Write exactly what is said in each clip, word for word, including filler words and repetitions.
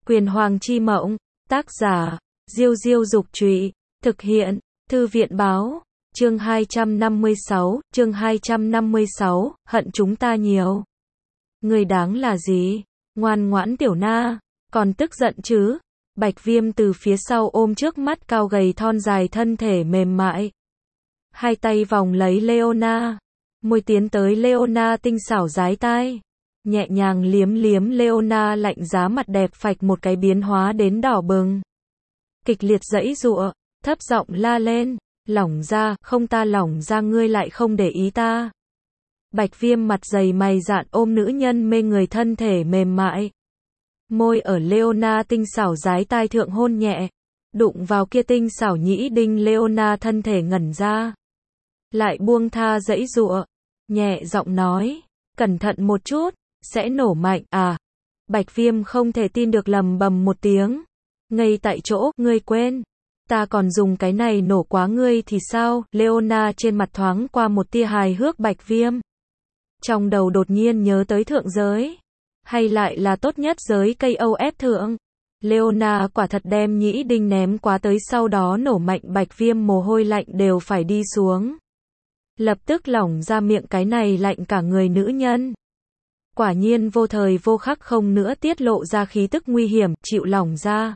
Quyền Hoàng chi mộng, tác giả, Diêu Diêu Dục Trụy, thực hiện, Thư viện Báo, chương hai trăm năm mươi sáu, chương hai trăm năm mươi sáu, hận chúng ta nhiều. Người đáng là gì? Ngoan ngoãn tiểu na, còn tức giận chứ? Bạch Viêm từ phía sau ôm trước mắt cao gầy thon dài thân thể mềm mại. Hai tay vòng lấy Leona, môi tiến tới Leona tinh xảo dái tai. Nhẹ nhàng liếm liếm Leona lạnh giá mặt đẹp phạch một cái biến hóa đến đỏ bừng. Kịch liệt giãy giụa, thấp giọng la lên, lỏng ra, không ta lỏng ra ngươi lại không để ý ta. Bạch Viêm mặt dày mày dạn ôm nữ nhân mê người thân thể mềm mại. Môi ở Leona tinh xảo dái tai thượng hôn nhẹ, đụng vào kia tinh xảo nhĩ đinh Leona thân thể ngẩn ra. Lại buông tha giãy giụa, nhẹ giọng nói, cẩn thận một chút, sẽ nổ mạnh, à. Bạch Viêm không thể tin được lầm bầm một tiếng. Ngay tại chỗ, ngươi quên. Ta còn dùng cái này nổ quá ngươi thì sao? Leona trên mặt thoáng qua một tia hài hước. Bạch Viêm trong đầu đột nhiên nhớ tới thượng giới. Hay lại là tốt nhất giới ca o ép thượng. Leona quả thật đem nhĩ đinh ném quá tới sau đó nổ mạnh. Bạch Viêm mồ hôi lạnh đều phải đi xuống. Lập tức lỏng ra miệng cái này lạnh cả người nữ nhân. Quả nhiên vô thời vô khắc không nữa tiết lộ ra khí tức nguy hiểm, chịu lỏng ra.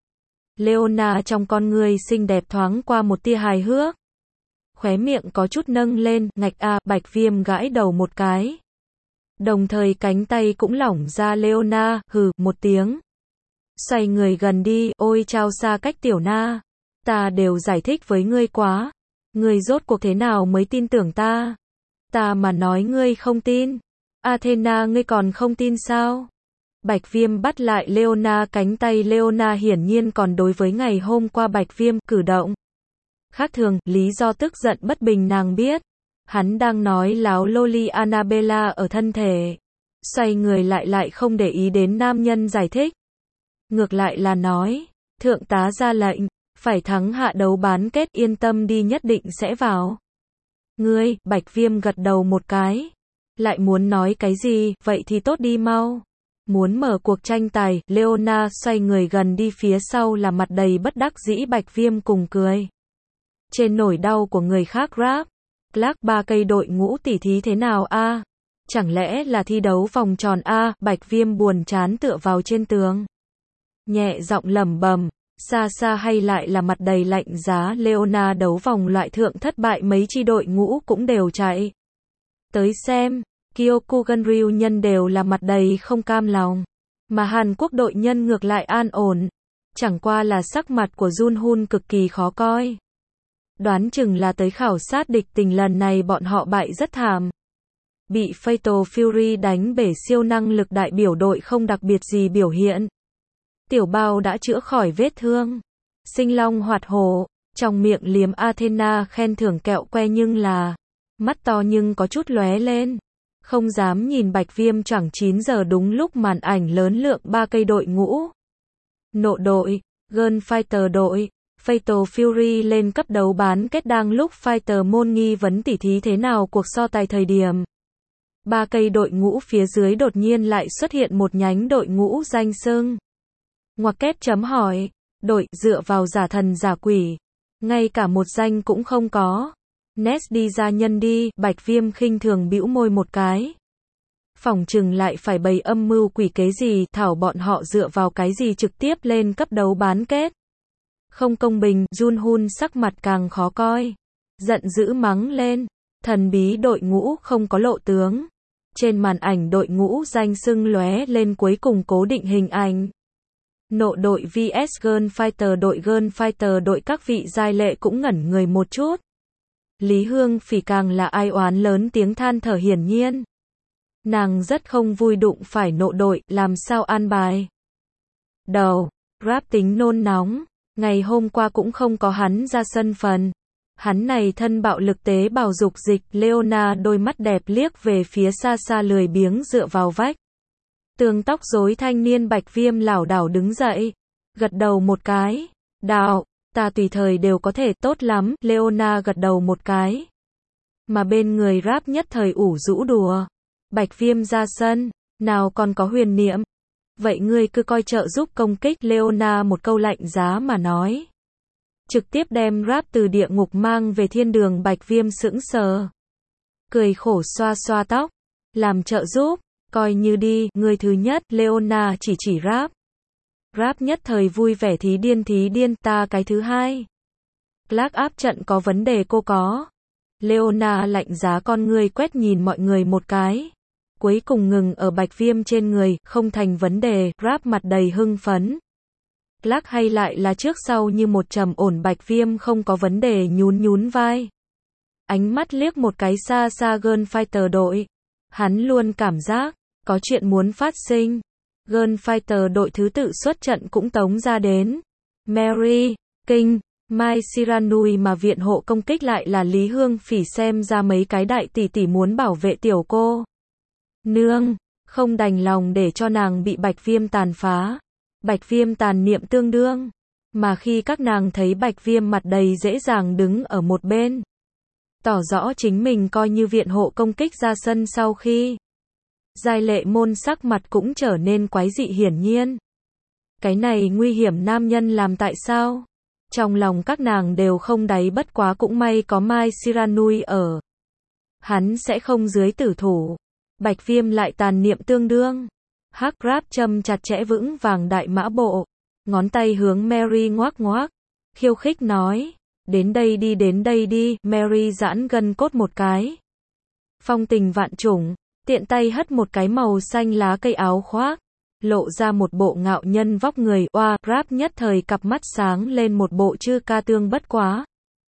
Leona trong con người xinh đẹp thoáng qua một tia hài hước. Khóe miệng có chút nâng lên, ngạch a, Bạch Viêm gãi đầu một cái. Đồng thời cánh tay cũng lỏng ra. Leona, hừ, một tiếng. Xoay người gần đi, ôi chao xa cách tiểu na. Ta đều giải thích với ngươi quá. Ngươi rốt cuộc thế nào mới tin tưởng ta? Ta mà nói ngươi không tin. Athena ngươi còn không tin sao? Bạch Viêm bắt lại Leona cánh tay. Leona hiển nhiên còn đối với ngày hôm qua Bạch Viêm cử động khác thường, lý do tức giận bất bình nàng biết. Hắn đang nói láo Loli Annabella ở thân thể. Xoay người lại lại không để ý đến nam nhân giải thích. Ngược lại là nói, thượng tá ra lệnh, phải thắng hạ đấu bán kết, yên tâm đi nhất định sẽ vào. Ngươi, Bạch Viêm gật đầu một cái. Lại muốn nói cái gì, vậy thì tốt đi mau. Muốn mở cuộc tranh tài, Leona xoay người gần đi phía sau là mặt đầy bất đắc dĩ. Bạch Viêm cùng cười. Trên nỗi đau của người khác rap. Clark ba cây đội ngũ tỉ thí thế nào a? À? Chẳng lẽ là thi đấu vòng tròn a? À? Bạch Viêm buồn chán tựa vào trên tường. Nhẹ giọng lẩm bẩm, xa xa hay lại là mặt đầy lạnh giá. Leona đấu vòng loại thượng thất bại mấy chi đội ngũ cũng đều chạy tới xem. Kyokugan-ryu nhân đều là mặt đầy không cam lòng. Mà Hàn Quốc đội nhân ngược lại an ổn. Chẳng qua là sắc mặt của Junhoon cực kỳ khó coi. Đoán chừng là tới khảo sát địch tình lần này bọn họ bại rất thảm. Bị Fatal Fury đánh bể siêu năng lực đại biểu đội không đặc biệt gì biểu hiện. Tiểu Bao đã chữa khỏi vết thương. Sinh long hoạt hổ, trong miệng liếm Athena khen thưởng kẹo que nhưng là mắt to nhưng có chút lóe lên. Không dám nhìn Bạch Viêm. Chẳng chín giờ đúng lúc màn ảnh lớn lượng ba cây đội ngũ. Nộ đội, Gunfighter đội, Fatal Fury lên cấp đấu bán kết. Đang lúc Fighter môn nghi vấn tỉ thí thế nào cuộc so tài thời điểm. Ba cây đội ngũ phía dưới đột nhiên lại xuất hiện một nhánh đội ngũ danh xưng. Ngoặc kép chấm hỏi, đội dựa vào giả thần giả quỷ. Ngay cả một danh cũng không có. Nest đi ra nhân đi. Bạch Viêm khinh thường bĩu môi một cái. Phỏng chừng lại phải bày âm mưu quỷ kế gì, thảo bọn họ dựa vào cái gì trực tiếp lên cấp đấu bán kết. Không công bình. Junhoon sắc mặt càng khó coi. Giận dữ mắng lên. Thần bí đội ngũ không có lộ tướng. Trên màn ảnh đội ngũ danh xưng lóe lên cuối cùng cố định hình ảnh. Nộ đội vs Gunfighter đội. Gunfighter đội các vị giai lệ cũng ngẩn người một chút. Lý Hương Phỉ càng là ai oán lớn tiếng than thở hiển nhiên. Nàng rất không vui đụng phải nộ đội, làm sao an bài. Đầu, rap tính nôn nóng, ngày hôm qua cũng không có hắn ra sân phần. Hắn này thân bạo lực tế bào dục dịch. Leona đôi mắt đẹp liếc về phía xa xa lười biếng dựa vào vách. Tường tóc rối thanh niên Bạch Viêm lảo đảo đứng dậy. Gật đầu một cái. Đạo, ta tùy thời đều có thể. Tốt lắm. Leona gật đầu một cái. Mà bên người rap nhất thời ủ rũ đùa. Bạch Viêm ra sân. Nào còn có huyền niệm. Vậy ngươi cứ coi trợ giúp công kích, Leona một câu lạnh giá mà nói. Trực tiếp đem Rap từ địa ngục mang về thiên đường. Bạch Viêm sững sờ. Cười khổ xoa xoa tóc. Làm trợ giúp, coi như đi, người thứ nhất, Leona chỉ chỉ Rap. Rap nhất thời vui vẻ thí điên thí điên, ta cái thứ hai. Clark áp trận có vấn đề cô có. Leona lạnh giá con ngươi quét nhìn mọi người một cái. Cuối cùng ngừng ở Bạch Viêm trên người, không thành vấn đề, Rap mặt đầy hưng phấn. Clark hay lại là trước sau như một trầm ổn. Bạch Viêm không có vấn đề, nhún nhún vai. Ánh mắt liếc một cái xa xa Gunfighter đội. Hắn luôn cảm giác, có chuyện muốn phát sinh. Gunfighter đội thứ tự xuất trận cũng tống ra đến. Mary, King, Mai Shiranui mà viện hộ công kích lại là Lý Hương Phỉ, xem ra mấy cái đại tỷ tỷ muốn bảo vệ tiểu cô nương, không đành lòng để cho nàng bị Bạch Viêm tàn phá. Bạch Viêm tàn niệm tương đương, mà khi các nàng thấy Bạch Viêm mặt đầy dễ dàng đứng ở một bên, tỏ rõ chính mình coi như viện hộ công kích ra sân. Sau khi Giai Lệ Môn sắc mặt cũng trở nên quái dị, hiển nhiên cái này nguy hiểm nam nhân làm tại sao? Trong lòng các nàng đều không đáy, bất quá cũng may có Mai Shiranui ở. Hắn sẽ không dưới tử thủ. Bạch Viêm lại tàn niệm tương đương. Hắc Rap châm chặt chẽ vững vàng đại mã bộ. Ngón tay hướng Mary ngoác ngoác. Khiêu khích nói. Đến đây đi, đến đây đi. Mary giãn gân cốt một cái. Phong tình vạn trùng. Tiện tay hất một cái màu xanh lá cây áo khoác. Lộ ra một bộ ngạo nhân vóc người. Oa, Rap nhất thời cặp mắt sáng lên, một bộ chư ca tương bất quá.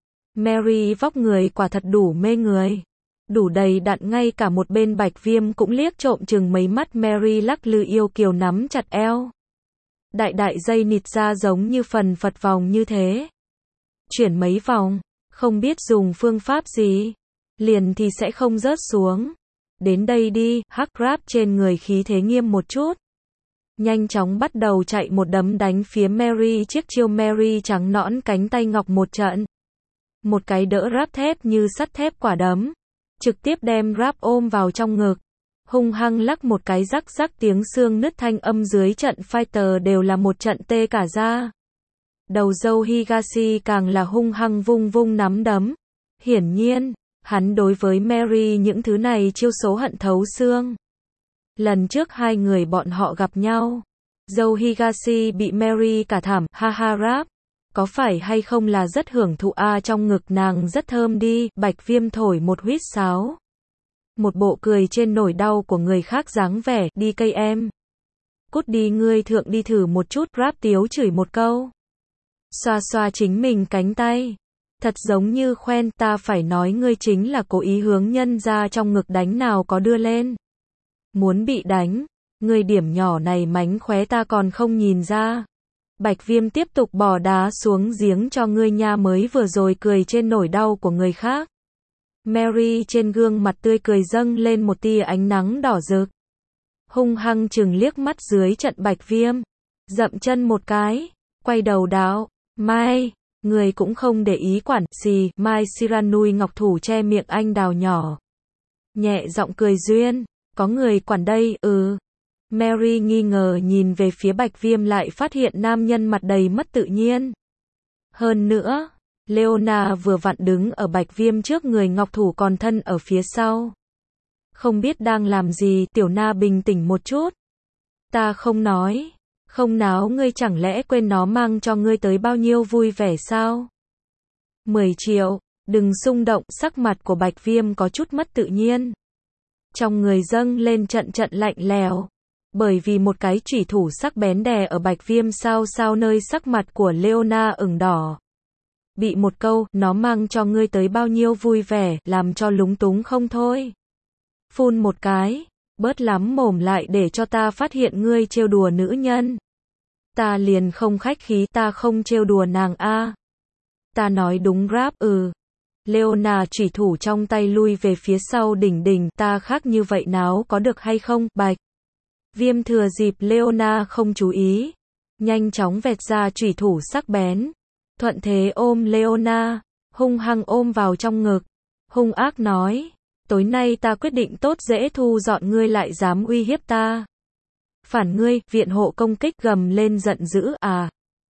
Mary vóc người quả thật đủ mê người. Đủ đầy đặn, ngay cả một bên Bạch Viêm cũng liếc trộm chừng mấy mắt. Mary lắc lư yêu kiều nắm chặt eo. Đại đại dây nịt ra giống như phần phật vòng như thế. Chuyển mấy vòng, không biết dùng phương pháp gì. Liền thì sẽ không rớt xuống. Đến đây đi, Hắc Rap trên người khí thế nghiêm một chút. Nhanh chóng bắt đầu chạy một đấm đánh phía Mary. Chiếc chiêu Mary trắng nõn cánh tay ngọc một trận. Một cái đỡ Rap thép như sắt thép quả đấm. Trực tiếp đem Rap ôm vào trong ngực. Hung hăng lắc một cái, rắc rắc tiếng xương nứt, thanh âm dưới trận fighter đều là một trận tê cả da. Đầu dâu Higashi càng là hung hăng vung vung nắm đấm. Hiển nhiên, hắn đối với Mary những thứ này chiêu số hận thấu xương. Lần trước hai người bọn họ gặp nhau, dâu Higashi bị Mary cả thảm. Ha ha, Rap, có phải hay không là rất hưởng thụ a? À, trong ngực nàng rất thơm đi. Bạch Viêm thổi một huýt sáo. Một bộ cười trên nỗi đau của người khác dáng vẻ. Đi cây em. Cút đi, ngươi thượng đi thử một chút. Rap tiếu chửi một câu. Xoa xoa chính mình cánh tay. Thật giống như khoen. Ta phải nói ngươi chính là cố ý hướng nhân ra trong ngực đánh, nào có đưa lên. Muốn bị đánh. Ngươi điểm nhỏ này mánh khóe ta còn không nhìn ra. Bạch Viêm tiếp tục bỏ đá xuống giếng cho ngươi nha, mới vừa rồi cười trên nỗi đau của người khác. Mary trên gương mặt tươi cười dâng lên một tia ánh nắng đỏ rực. Hung hăng chừng liếc mắt dưới trận Bạch Viêm. Dậm chân một cái. Quay đầu đáo. Mai, người cũng không để ý quản. Xì, Mai Shiranui ngọc thủ che miệng anh đào nhỏ. Nhẹ giọng cười duyên. Có người quản đây, ừ. Mary nghi ngờ nhìn về phía Bạch Viêm, lại phát hiện nam nhân mặt đầy mất tự nhiên. Hơn nữa, Leona vừa vặn đứng ở Bạch Viêm trước người, ngọc thủ còn thân ở phía sau. Không biết đang làm gì. Tiểu Na bình tĩnh một chút. Ta không nói, không náo, ngươi chẳng lẽ quên nó mang cho ngươi tới bao nhiêu vui vẻ sao? mười triệu, đừng xung động. Sắc mặt của Bạch Viêm có chút mất tự nhiên. Trong người dâng lên trận trận lạnh lẽo. Bởi vì một cái chủy thủ sắc bén đè ở Bạch Viêm sao sao nơi. Sắc mặt của Leona ửng đỏ. Bị một câu, nó mang cho ngươi tới bao nhiêu vui vẻ, làm cho lúng túng không thôi. Phun một cái, bớt lắm mồm lại để cho ta phát hiện ngươi trêu đùa nữ nhân. Ta liền không khách khí, ta không trêu đùa nàng a. À. Ta nói đúng. Rap, ừ. Leona chủy thủ trong tay lui về phía sau. Đỉnh đỉnh, ta khác như vậy náo có được hay không? Bạch Viêm thừa dịp Leona không chú ý, nhanh chóng vẹt ra chủy thủ sắc bén. Thuận thế ôm Leona, hung hăng ôm vào trong ngực. Hung ác nói, tối nay ta quyết định tốt dễ thu dọn ngươi lại dám uy hiếp ta. Phản ngươi, viện hộ công kích gầm lên giận dữ à.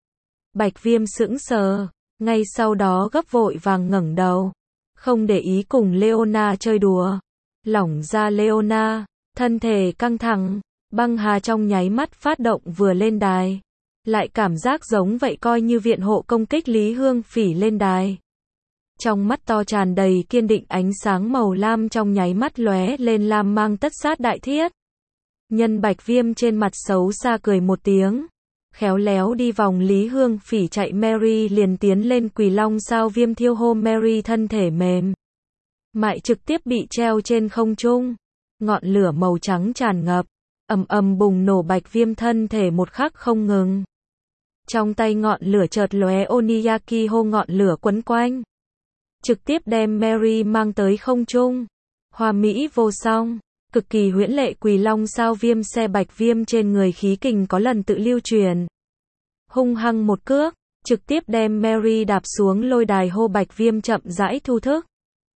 Bạch Viêm sững sờ, ngay sau đó gấp vội vàng ngẩng đầu. Không để ý cùng Leona chơi đùa. Lỏng ra Leona, thân thể căng thẳng, băng hà trong nháy mắt phát động vừa lên đài. Lại cảm giác giống vậy coi như viện hộ công kích Lý Hương Phỉ lên đài. Trong mắt to tràn đầy kiên định ánh sáng màu lam trong nháy mắt lóe lên lam mang tất sát đại thiết. Nhân Bạch Viêm trên mặt xấu xa cười một tiếng. Khéo léo đi vòng Lý Hương Phỉ chạy Mary liền tiến lên quỳ long sao viêm thiêu hô Mary thân thể mềm. Mại trực tiếp bị treo trên không trung. Ngọn lửa màu trắng tràn ngập. Ầm ầm bùng nổ Bạch Viêm thân thể một khắc không ngừng. Trong tay ngọn lửa chợt lóe Oniyaki hô ngọn lửa quấn quanh. Trực tiếp đem Mary mang tới không trung. Hoa mỹ vô song. Cực kỳ huyễn lệ quỳ long sao viêm xe Bạch Viêm trên người khí kình có lần tự lưu truyền. Hung hăng một cước, trực tiếp đem Mary đạp xuống lôi đài hô Bạch Viêm chậm rãi thu thức.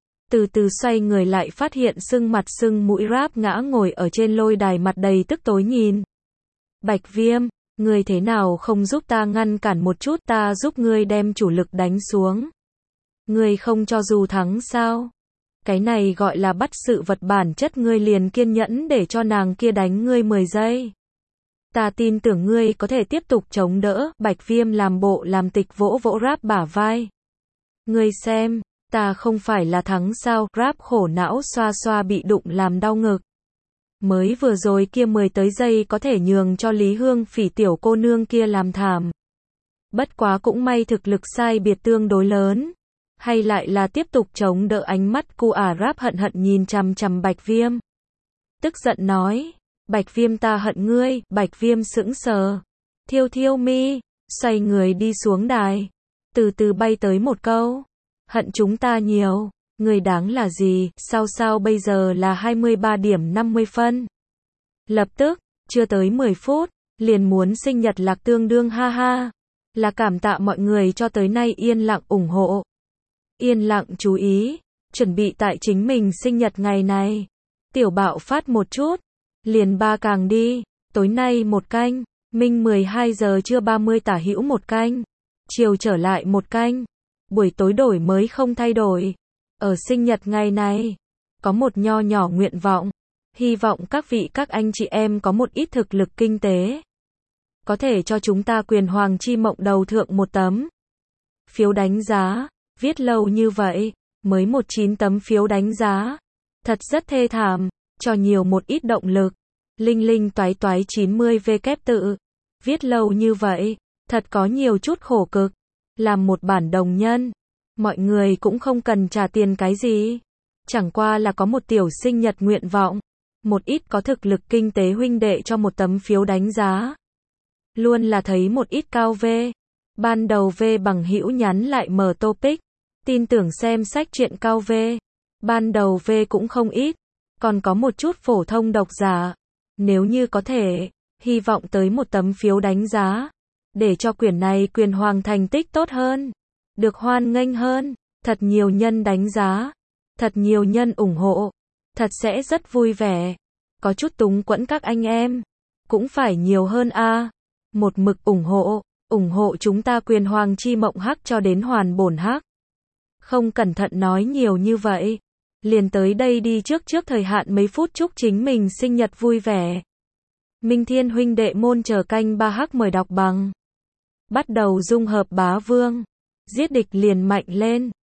Từ từ xoay người lại phát hiện sưng mặt sưng mũi ráp ngã ngồi ở trên lôi đài mặt đầy tức tối nhìn. Bạch Viêm, ngươi thế nào không giúp ta ngăn cản một chút ta giúp ngươi đem chủ lực đánh xuống. Ngươi không cho dù thắng sao? Cái này gọi là bắt sự vật bản chất ngươi liền kiên nhẫn để cho nàng kia đánh ngươi mười giây. Ta tin tưởng ngươi có thể tiếp tục chống đỡ, Bạch Viêm làm bộ làm tịch vỗ vỗ ráp bả vai. Ngươi xem, ta không phải là thắng sao, ráp khổ não xoa xoa bị đụng làm đau ngực. Mới vừa rồi kia mười tới giây có thể nhường cho Lý Hương Phỉ tiểu cô nương kia làm thảm. Bất quá cũng may thực lực sai biệt tương đối lớn. Hay lại là tiếp tục chống đỡ ánh mắt cu ả ráp hận hận nhìn chằm chằm Bạch Viêm. Tức giận nói, Bạch Viêm ta hận ngươi, Bạch Viêm sững sờ. Thiêu thiêu mi, xoay người đi xuống đài. Từ từ bay tới một câu. Hận chúng ta nhiều, ngươi đáng là gì, sao sao bây giờ là hai mươi ba điểm năm mươi phân. Lập tức, chưa tới mười phút, liền muốn sinh nhật lạc tương đương ha ha. Là cảm tạ mọi người cho tới nay yên lặng ủng hộ. Yên lặng chú ý, chuẩn bị tại chính mình sinh nhật ngày này. Tiểu bạo phát một chút, liền ba càng đi, tối nay một canh, minh mười hai giờ trưa ba mươi tả hữu một canh, chiều trở lại một canh, buổi tối đổi mới không thay đổi. Ở sinh nhật ngày này, có một nho nhỏ nguyện vọng, hy vọng các vị các anh chị em có một ít thực lực kinh tế. Có thể cho chúng ta quyền hoàng chi mộng đầu thượng một tấm. Phiếu đánh giá. Viết lâu như vậy, mới một chín tấm phiếu đánh giá. Thật rất thê thảm, cho nhiều một ít động lực. Linh linh toái toái chín mươi v kép tự. Viết lâu như vậy, thật có nhiều chút khổ cực. Làm một bản đồng nhân, mọi người cũng không cần trả tiền cái gì. Chẳng qua là có một tiểu sinh nhật nguyện vọng. Một ít có thực lực kinh tế huynh đệ cho một tấm phiếu đánh giá. Luôn là thấy một ít cao V. Ban đầu V bằng hữu nhắn lại mở topic. Tin tưởng xem sách truyện cao V. Ban đầu V cũng không ít. Còn có một chút phổ thông độc giả. Nếu như có thể, hy vọng tới một tấm phiếu đánh giá. Để cho quyển này quyền hoàng thành tích tốt hơn. Được hoan nghênh hơn. Thật nhiều nhân đánh giá. Thật nhiều nhân ủng hộ. Thật sẽ rất vui vẻ. Có chút túng quẫn các anh em. Cũng phải nhiều hơn a. Một mực ủng hộ. ủng hộ chúng ta quyền hoàng chi mộng hắc cho đến hoàn bổn hắc. Không cẩn thận nói nhiều như vậy. Liền tới đây đi trước trước thời hạn mấy phút chúc chính mình sinh nhật vui vẻ. Minh Thiên huynh đệ môn chờ canh ba hắc mời đọc bằng. Bắt đầu dung hợp bá vương. Giết địch liền mạnh lên.